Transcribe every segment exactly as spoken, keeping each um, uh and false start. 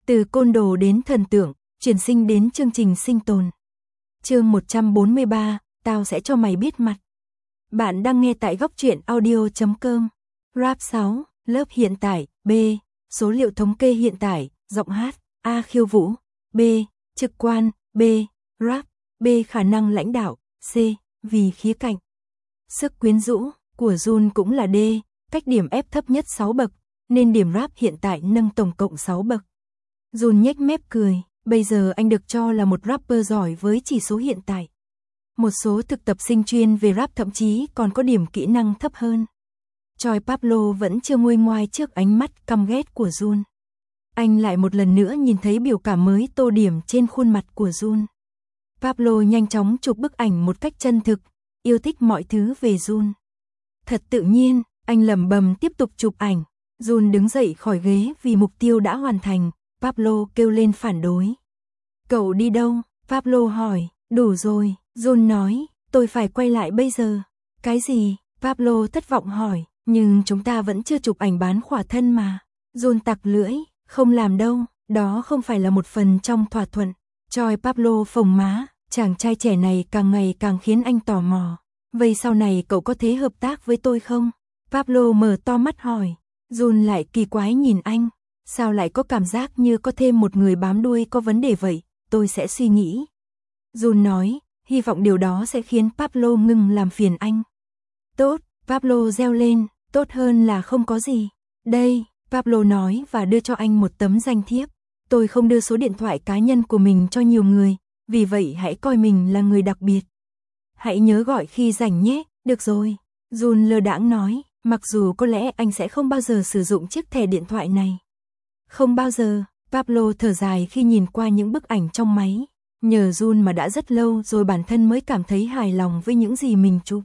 Từ côn đồ đến thần tượng, chuyển sinh đến chương trình sinh tồn. Chương một trăm bốn mươi ba, tao sẽ cho mày biết mặt. Bạn đang nghe tại góc truyện audio chấm com. Rap sáu, lớp hiện tại, B, số liệu thống kê hiện tại, giọng hát, A khiêu vũ, B, trực quan, B, rap, B khả năng lãnh đạo, C, vì khía cạnh. Sức quyến rũ của Jun cũng là D, cách điểm F thấp nhất sáu bậc, nên điểm rap hiện tại nâng tổng cộng sáu bậc. Jun nhếch mép cười, bây giờ anh được cho là một rapper giỏi với chỉ số hiện tại. Một số thực tập sinh chuyên về rap thậm chí còn có điểm kỹ năng thấp hơn. Choi Pablo vẫn chưa nguôi ngoai trước ánh mắt căm ghét của Jun. Anh lại một lần nữa nhìn thấy biểu cảm mới tô điểm trên khuôn mặt của Jun. Pablo nhanh chóng chụp bức ảnh một cách chân thực, yêu thích mọi thứ về Jun. Thật tự nhiên, anh lẩm bẩm tiếp tục chụp ảnh. Jun đứng dậy khỏi ghế vì mục tiêu đã hoàn thành. Pablo kêu lên phản đối. Cậu đi đâu? Pablo hỏi. Đủ rồi, Jun nói, tôi phải quay lại bây giờ. Cái gì? Pablo thất vọng hỏi. Nhưng chúng ta vẫn chưa chụp ảnh bán khỏa thân mà. Jun tặc lưỡi, không làm đâu, đó không phải là một phần trong thỏa thuận. Choi Pablo phồng má, chàng trai trẻ này càng ngày càng khiến anh tò mò. Vậy sau này cậu có thể hợp tác với tôi không? Pablo mở to mắt hỏi. Jun lại kỳ quái nhìn anh. Sao lại có cảm giác như có thêm một người bám đuôi có vấn đề vậy? Tôi sẽ suy nghĩ. Jun nói, hy vọng điều đó sẽ khiến Pablo ngừng làm phiền anh. Tốt, Pablo reo lên, tốt hơn là không có gì. Đây, Pablo nói và đưa cho anh một tấm danh thiếp. Tôi không đưa số điện thoại cá nhân của mình cho nhiều người, vì vậy hãy coi mình là người đặc biệt. Hãy nhớ gọi khi rảnh nhé, được rồi. Jun lơ đãng nói, mặc dù có lẽ anh sẽ không bao giờ sử dụng chiếc thẻ điện thoại này. Không bao giờ, Pablo thở dài khi nhìn qua những bức ảnh trong máy. Nhờ Jun mà đã rất lâu rồi bản thân mới cảm thấy hài lòng với những gì mình chụp.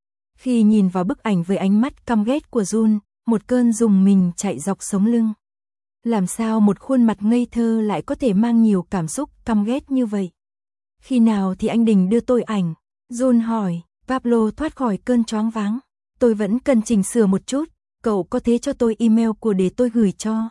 Khi nhìn vào bức ảnh với ánh mắt căm ghét của Jun, một cơn rùng mình chạy dọc sống lưng. Làm sao một khuôn mặt ngây thơ lại có thể mang nhiều cảm xúc căm ghét như vậy? Khi nào thì anh Đình đưa tôi ảnh? Jun hỏi. Pablo thoát khỏi cơn choáng váng. Tôi vẫn cần chỉnh sửa một chút, cậu có thể cho tôi email của để tôi gửi cho.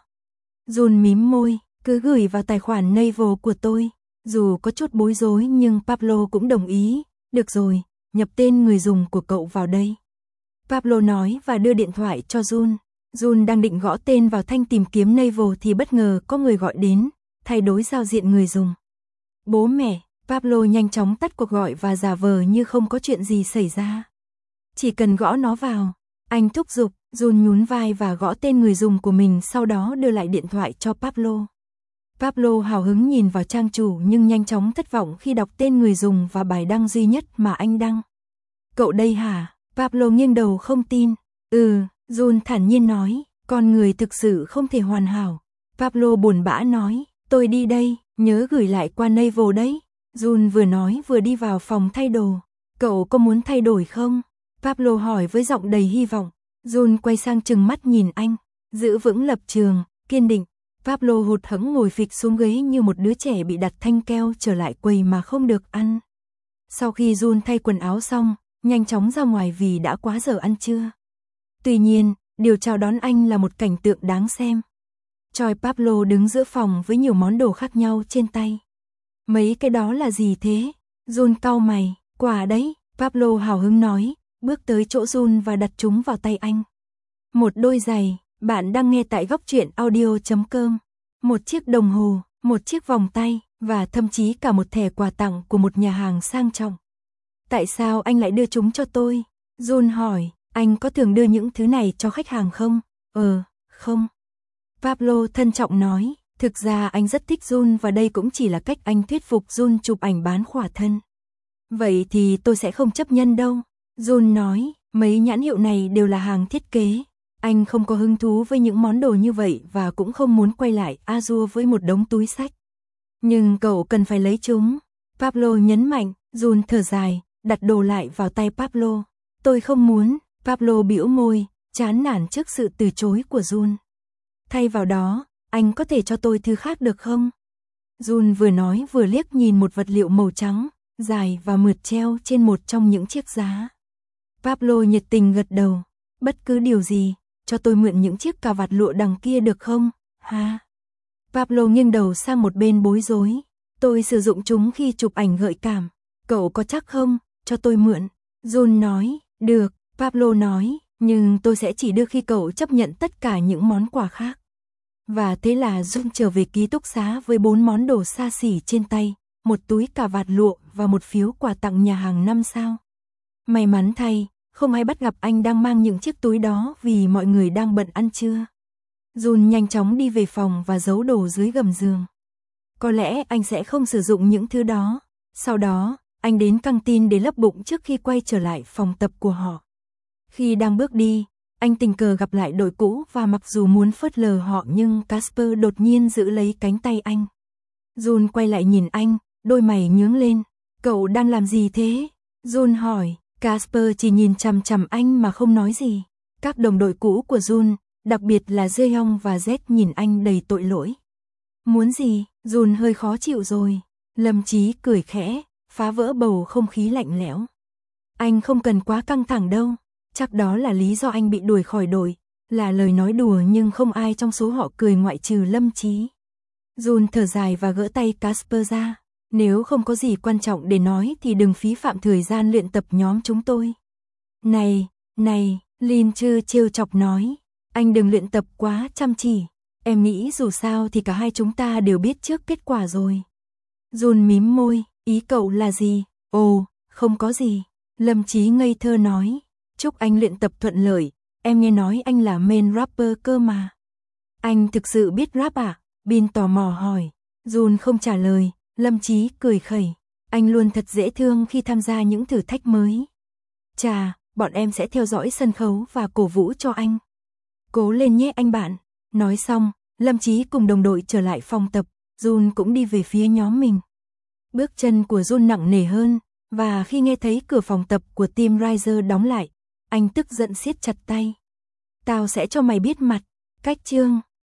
Jun mím môi, cứ gửi vào tài khoản Naver của tôi. Dù có chút bối rối nhưng Pablo cũng đồng ý. Được rồi, nhập tên người dùng của cậu vào đây. Pablo nói và đưa điện thoại cho Jun. Jun đang định gõ tên vào thanh tìm kiếm Naver thì bất ngờ có người gọi đến, thay đổi giao diện người dùng. Bố mẹ, Pablo nhanh chóng tắt cuộc gọi và giả vờ như không có chuyện gì xảy ra. Chỉ cần gõ nó vào. Anh thúc giục, Jun nhún vai và gõ tên người dùng của mình sau đó đưa lại điện thoại cho Pablo. Pablo hào hứng nhìn vào trang chủ nhưng nhanh chóng thất vọng khi đọc tên người dùng và bài đăng duy nhất mà anh đăng. Cậu đây hả? Pablo nghiêng đầu không tin. Ừ, Jun thản nhiên nói, con người thực sự không thể hoàn hảo. Pablo buồn bã nói, tôi đi đây, nhớ gửi lại qua Naver đấy. Jun vừa nói vừa đi vào phòng thay đồ. Cậu có muốn thay đổi không? Pablo hỏi với giọng đầy hy vọng. Jun quay sang trừng mắt nhìn anh, giữ vững lập trường, kiên định. Pablo hụt hẫng ngồi phịch xuống ghế như một đứa trẻ bị đặt thanh keo trở lại quầy mà không được ăn. Sau khi Jun thay quần áo xong, nhanh chóng ra ngoài vì đã quá giờ ăn trưa. Tuy nhiên, điều chào đón anh là một cảnh tượng đáng xem. Choi Pablo đứng giữa phòng với nhiều món đồ khác nhau trên tay. Mấy cái đó là gì thế? Jun cau mày, quà đấy, Pablo hào hứng nói, bước tới chỗ Jun và đặt chúng vào tay anh. Một đôi giày, bạn đang nghe tại góc truyện audio chấm com. Một chiếc đồng hồ, một chiếc vòng tay, và thậm chí cả một thẻ quà tặng của một nhà hàng sang trọng. Tại sao anh lại đưa chúng cho tôi? Jun hỏi, anh có thường đưa những thứ này cho khách hàng không? Ờ, không. Pablo thân trọng nói, thực ra anh rất thích Jun và đây cũng chỉ là cách anh thuyết phục Jun chụp ảnh bán khỏa thân. Vậy thì tôi sẽ không chấp nhận đâu. Jun nói, mấy nhãn hiệu này đều là hàng thiết kế. Anh không có hứng thú với những món đồ như vậy và cũng không muốn quay lại Azure với một đống túi xách. Nhưng cậu cần phải lấy chúng. Pablo nhấn mạnh, Jun thở dài, đặt đồ lại vào tay Pablo. Tôi không muốn, Pablo bĩu môi, chán nản trước sự từ chối của Jun. Thay vào đó, anh có thể cho tôi thứ khác được không? Jun vừa nói vừa liếc nhìn một vật liệu màu trắng, dài và mượt treo trên một trong những chiếc giá. Pablo nhiệt tình gật đầu, bất cứ điều gì, cho tôi mượn những chiếc cà vạt lụa đằng kia được không? Ha. Pablo nghiêng đầu sang một bên bối rối. Tôi sử dụng chúng khi chụp ảnh gợi cảm. Cậu có chắc không? Cho tôi mượn. Jun nói, được, Pablo nói, nhưng tôi sẽ chỉ đưa khi cậu chấp nhận tất cả những món quà khác. Và thế là Jun trở về ký túc xá với bốn món đồ xa xỉ trên tay, một túi cà vạt lụa và một phiếu quà tặng nhà hàng năm sao. May mắn thay, không ai bắt gặp anh đang mang những chiếc túi đó vì mọi người đang bận ăn trưa. Jun nhanh chóng đi về phòng và giấu đồ dưới gầm giường. Có lẽ anh sẽ không sử dụng những thứ đó. Sau đó, anh đến căng tin để lấp bụng trước khi quay trở lại phòng tập của họ. Khi đang bước đi, anh tình cờ gặp lại đội cũ và mặc dù muốn phớt lờ họ nhưng Casper đột nhiên giữ lấy cánh tay anh. Jun quay lại nhìn anh, đôi mày nhướng lên. Cậu đang làm gì thế? Jun hỏi. Casper chỉ nhìn chằm chằm anh mà không nói gì. Các đồng đội cũ của Jun, đặc biệt là Jeong và Z nhìn anh đầy tội lỗi. Muốn gì? Jun hơi khó chịu rồi. Lâm Chí cười khẽ, phá vỡ bầu không khí lạnh lẽo. Anh không cần quá căng thẳng đâu. Chắc đó là lý do anh bị đuổi khỏi đội. Là lời nói đùa nhưng không ai trong số họ cười ngoại trừ Lâm Chí. Jun thở dài và gỡ tay Casper ra. Nếu không có gì quan trọng để nói thì đừng phí phạm thời gian luyện tập nhóm chúng tôi. Này, này, Lin Chư trêu chọc nói. Anh đừng luyện tập quá chăm chỉ. Em nghĩ dù sao thì cả hai chúng ta đều biết trước kết quả rồi. Jun mím môi, ý cậu là gì? Ồ, không có gì. Lâm Chí ngây thơ nói. Chúc anh luyện tập thuận lợi. Em nghe nói anh là main rapper cơ mà. Anh thực sự biết rap à? Bin tò mò hỏi. Jun không trả lời. Lâm Chí cười khẩy. Anh luôn thật dễ thương khi tham gia những thử thách mới. Chà, bọn em sẽ theo dõi sân khấu và cổ vũ cho anh. Cố lên nhé anh bạn. Nói xong, Lâm Chí cùng đồng đội trở lại phòng tập. Jun cũng đi về phía nhóm mình. Bước chân của Jun nặng nề hơn. Và khi nghe thấy cửa phòng tập của Team Riser đóng lại, anh tức giận siết chặt tay. Tao sẽ cho mày biết mặt. Cách chương